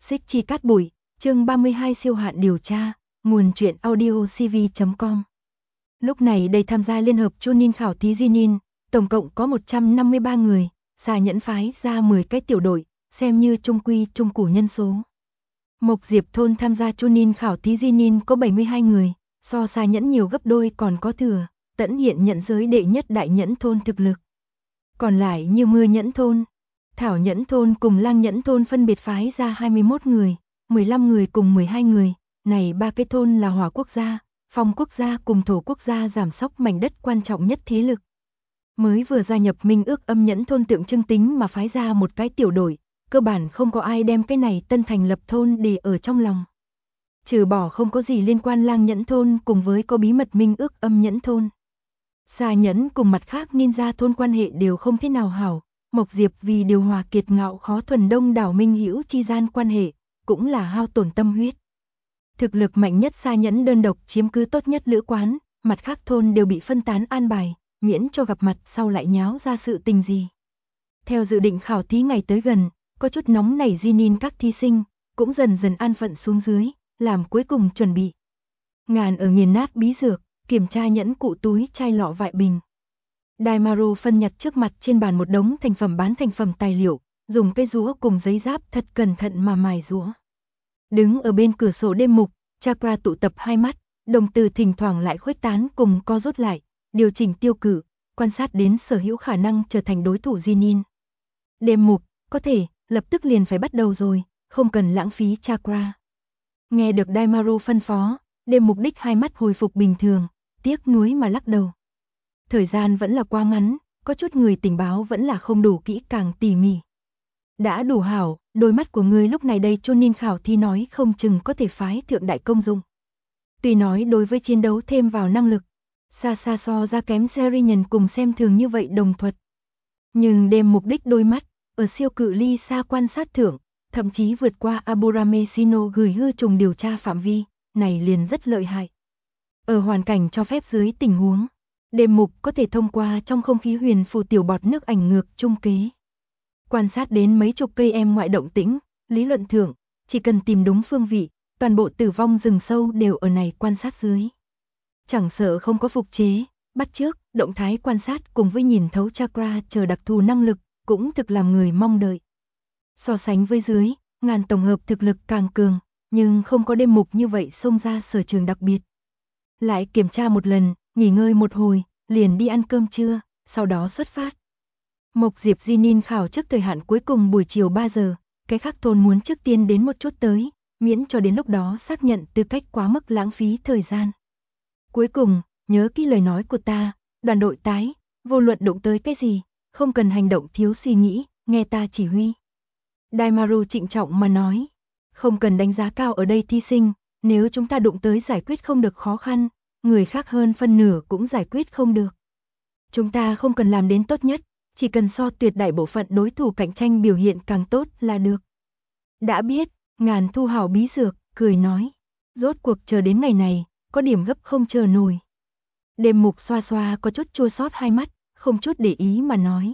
Xích chi cát bụi, chương 32 siêu hạn điều tra, nguồn truyện audio cv.com. Lúc này đây tham gia liên hợp Chunin khảo thí Jinin, tổng cộng có 153 người, Xà Nhẫn phái ra 10 cái tiểu đội, xem như trung quy trung củ nhân số. Mộc Diệp thôn tham gia Chunin khảo thí Jinin có 72 người, so Xà Nhẫn nhiều gấp đôi còn có thừa, Tẫn hiện nhận giới đệ nhất đại nhẫn thôn thực lực. Còn lại như Mưa Nhẫn thôn, Thảo Nhẫn thôn cùng Lang Nhẫn thôn phân biệt phái ra 21 người, 15 người cùng 12 người, này ba cái thôn là Hỏa quốc gia, Phong quốc gia cùng Thổ quốc gia giảm sóc mảnh đất quan trọng nhất thế lực. Mới vừa gia nhập Minh ước Âm Nhẫn thôn tượng trưng tính mà phái ra một cái tiểu đội, cơ bản không có ai đem cái này tân thành lập thôn để ở trong lòng. Trừ bỏ không có gì liên quan Lang Nhẫn thôn cùng với có bí mật Minh ước Âm Nhẫn thôn. Xà Nhẫn cùng mặt khác ninja thôn quan hệ đều không thế nào hảo, Mộc Diệp vì điều hòa kiệt ngạo khó thuần đông đảo minh hữu chi gian quan hệ, cũng là hao tổn tâm huyết. Thực lực mạnh nhất Xà Nhẫn đơn độc chiếm cứ tốt nhất lữ quán, mặt khác thôn đều bị phân tán an bài, miễn cho gặp mặt sau lại nháo ra sự tình gì. Theo dự định khảo thí ngày tới gần, có chút nóng nảy Jinin các thí sinh, cũng dần dần an phận xuống dưới, làm cuối cùng chuẩn bị. Ngàn ở nghiền nát bí dược, kiểm tra nhẫn cụ túi chai lọ vại bình. Daimaru phân nhặt trước mặt trên bàn một đống thành phẩm bán thành phẩm tài liệu, dùng cây rũa cùng giấy giáp thật cẩn thận mà mài rũa. Đứng ở bên cửa sổ đêm mục, Chakra tụ tập hai mắt, đồng tử thỉnh thoảng lại khuếch tán cùng co rút lại, điều chỉnh tiêu cự, quan sát đến sở hữu khả năng trở thành đối thủ Jinin. Đêm mục, có thể, lập tức liền phải bắt đầu rồi, không cần lãng phí Chakra. Nghe được Daimaru phân phó, đêm mục đích hai mắt hồi phục bình thường, tiếc nuối mà lắc đầu. Thời gian vẫn là quá ngắn, có chút người tình báo vẫn là không đủ kỹ càng tỉ mỉ. Đã đủ hảo, đôi mắt của ngươi lúc này đây Chunin khảo thi nói không chừng có thể phái thượng đại công dụng. Tuy nói đối với chiến đấu thêm vào năng lực, xa xa so ra kém Serian cùng xem thường như vậy đồng thuật. Nhưng đêm mục đích đôi mắt, ở siêu cự ly xa quan sát thượng, thậm chí vượt qua Aburame Shino gửi hư trùng điều tra phạm vi, này liền rất lợi hại. Ở hoàn cảnh cho phép dưới tình huống, đêm mục có thể thông qua trong không khí huyền phù tiểu bọt nước ảnh ngược trung kế. Quan sát đến mấy chục cây em ngoại động tĩnh, lý luận thượng, chỉ cần tìm đúng phương vị, toàn bộ tử vong rừng sâu đều ở này quan sát dưới. Chẳng sợ không có phục chế, bắt chước, động thái quan sát cùng với nhìn thấu chakra chờ đặc thù năng lực, cũng thực làm người mong đợi. So sánh với dưới, ngàn tổng hợp thực lực càng cường, nhưng không có đêm mục như vậy xông ra sở trường đặc biệt. Lại kiểm tra một lần, nghỉ ngơi một hồi, liền đi ăn cơm trưa, sau đó xuất phát. Mộc Diệp Jinin khảo trước thời hạn cuối cùng buổi chiều 3 giờ, cái khác thôn muốn trước tiên đến một chút tới, miễn cho đến lúc đó xác nhận tư cách quá mức lãng phí thời gian. Cuối cùng, nhớ kỹ lời nói của ta, đoàn đội tái, vô luận động tới cái gì, không cần hành động thiếu suy nghĩ, nghe ta chỉ huy. Daimaru trịnh trọng mà nói, không cần đánh giá cao ở đây thí sinh, nếu chúng ta đụng tới giải quyết không được khó khăn, người khác hơn phân nửa cũng giải quyết không được. Chúng ta không cần làm đến tốt nhất, chỉ cần so tuyệt đại bộ phận đối thủ cạnh tranh biểu hiện càng tốt là được. Đã biết, Ngàn thu hảo bí dược, cười nói, rốt cuộc chờ đến ngày này, có điểm gấp không chờ nổi. Đêm mục xoa xoa có chút chua xót hai mắt, không chút để ý mà nói.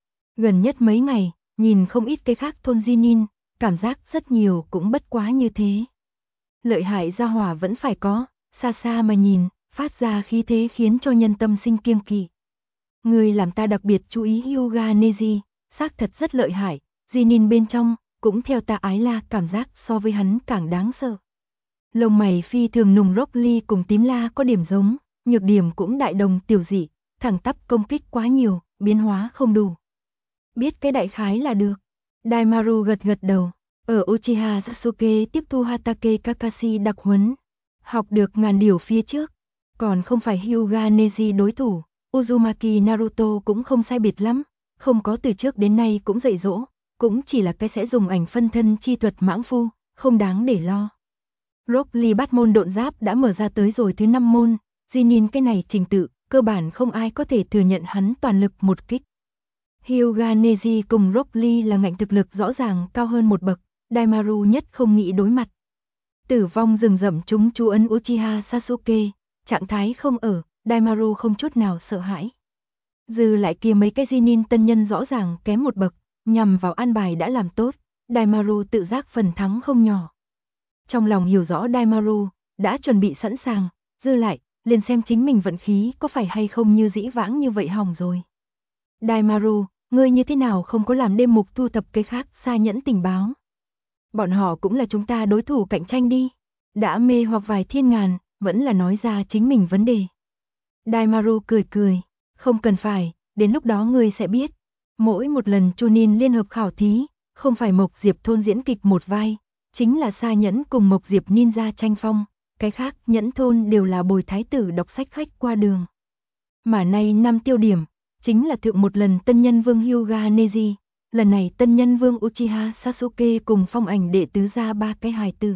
Gần nhất mấy ngày, nhìn không ít cái khác thôn Jinin, cảm giác rất nhiều cũng bất quá như thế. Lợi hại gia hỏa vẫn phải có, xa xa mà nhìn, phát ra khí thế khiến cho nhân tâm sinh kiêng kỵ. Người làm ta đặc biệt chú ý Hyuga Neji, xác thật rất lợi hại, Jinin bên trong, cũng theo ta ái la cảm giác so với hắn càng đáng sợ. Lông mày phi thường nùng Rock Lee cùng tím la có điểm giống, nhược điểm cũng đại đồng tiểu dị, thẳng tắp công kích quá nhiều, biến hóa không đủ. Biết cái đại khái là được. Daimaru gật gật đầu, ở Uchiha Sasuke tiếp thu Hatake Kakashi đặc huấn, học được ngàn điều phía trước, còn không phải Hyuga Neji đối thủ. Uzumaki Naruto cũng không sai biệt lắm, không có từ trước đến nay cũng dạy dỗ, cũng chỉ là cái sẽ dùng ảnh phân thân chi thuật mãng phu, không đáng để lo. Rock Lee bắt môn độn giáp đã mở ra tới rồi thứ 5 môn, Jinin cái này trình tự, cơ bản không ai có thể thừa nhận hắn toàn lực một kích. Hyuga Neji cùng Rock Lee là ngạnh thực lực rõ ràng cao hơn một bậc, Daimaru nhất không nghĩ đối mặt. Tử vong rừng rậm chúng chú ấn Uchiha Sasuke, trạng thái không ở. Daimaru không chút nào sợ hãi. Dư lại kia mấy cái Jinin tân nhân rõ ràng kém một bậc, nhằm vào an bài đã làm tốt, Daimaru tự giác phần thắng không nhỏ. Trong lòng hiểu rõ Daimaru đã chuẩn bị sẵn sàng, dư lại, liền xem chính mình vận khí có phải hay không như dĩ vãng như vậy hỏng rồi. Daimaru, ngươi như thế nào không có làm đêm mục thu thập cái khác xa nhẫn tình báo? Bọn họ cũng là chúng ta đối thủ cạnh tranh đi. Đã mê hoặc vài thiên ngàn, vẫn là nói ra chính mình vấn đề. Daimaru cười cười, không cần phải, đến lúc đó ngươi sẽ biết. Mỗi một lần Chunin liên hợp khảo thí, không phải Mộc Diệp thôn diễn kịch một vai, chính là Sa Nhẫn cùng Mộc Diệp ninja tranh phong, cái khác Nhẫn thôn đều là bồi thái tử đọc sách khách qua đường. Mà nay năm tiêu điểm, chính là thượng một lần tân nhân vương Hyuga Neji, lần này tân nhân vương Uchiha Sasuke cùng phong ảnh đệ tứ ra ba cái hài tử.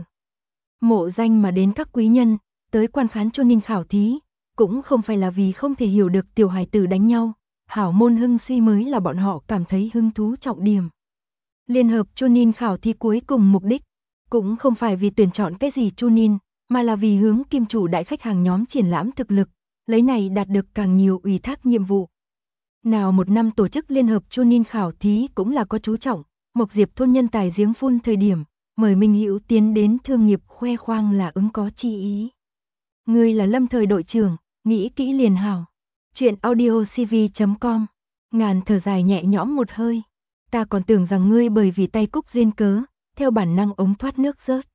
Mộ danh mà đến các quý nhân, tới quan khán Chunin khảo thí, cũng không phải là vì không thể hiểu được tiểu hài tử đánh nhau, hảo môn hưng suy mới là bọn họ cảm thấy hứng thú trọng điểm. Liên hợp Chunin khảo thí cuối cùng mục đích, cũng không phải vì tuyển chọn cái gì Chunin, mà là vì hướng kim chủ đại khách hàng nhóm triển lãm thực lực, lấy này đạt được càng nhiều ủy thác nhiệm vụ. Nào một năm tổ chức liên hợp Chunin khảo thí cũng là có chú trọng, Mộc Diệp thôn nhân tài giếng phun thời điểm, mời Minh Hữu tiến đến thương nghiệp khoe khoang là ứng có chi ý. Ngươi là lâm thời đội trưởng, nghĩ kỹ liền hảo. Chuyện audiocv.com. Ngàn thở dài nhẹ nhõm một hơi. Ta còn tưởng rằng ngươi bởi vì tay cúc duyên cớ, theo bản năng ống thoát nước rớt.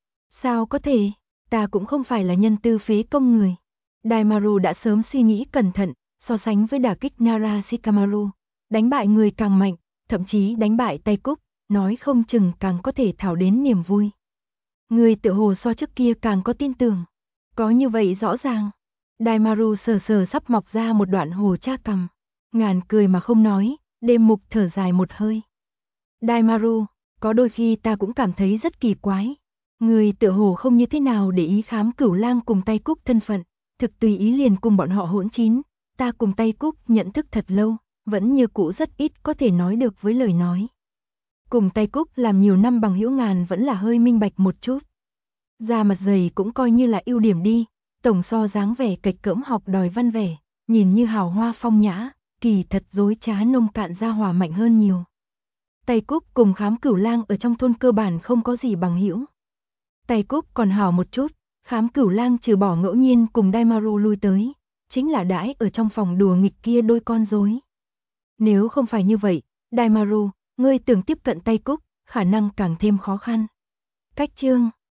Sao có thể, ta cũng không phải là nhân tư phế công người. Daimaru đã sớm suy nghĩ cẩn thận, so sánh với đả kích Nara Shikamaru. Đánh bại người càng mạnh, thậm chí đánh bại tay cúc, nói không chừng càng có thể thảo đến niềm vui. Người tự hồ so trước kia càng có tin tưởng. Có như vậy rõ ràng. Daimaru sờ sờ sắp mọc ra một đoạn hồ cha cằm. Ngàn cười mà không nói, đêm mục thở dài một hơi. Daimaru, có đôi khi ta cũng cảm thấy rất kỳ quái. Người tự hồ không như thế nào để ý Khám Cửu Lang cùng Tay Cúc thân phận, thực tùy ý liền cùng bọn họ hỗn chín. Ta cùng Tay Cúc nhận thức thật lâu, vẫn như cũ rất ít có thể nói được với lời nói. Cùng Tay Cúc làm nhiều năm bằng hữu Ngàn vẫn là hơi minh bạch một chút. Da mặt dày cũng coi như là ưu điểm đi, tổng so dáng vẻ kịch cỡm học đòi văn vẻ, nhìn như hào hoa phong nhã, kỳ thật dối trá nông cạn ra hòa mạnh hơn nhiều. Tay Cúc cùng Khám Cửu Lang ở trong thôn cơ bản không có gì bằng hữu. Tay Cúc còn hảo một chút, Khám Cửu Lang trừ bỏ ngẫu nhiên cùng Daimaru lui tới, chính là đãi ở trong phòng đùa nghịch kia đôi con rối. Nếu không phải như vậy, Daimaru, ngươi tưởng tiếp cận Tay Cúc, khả năng càng thêm khó khăn. Cách chương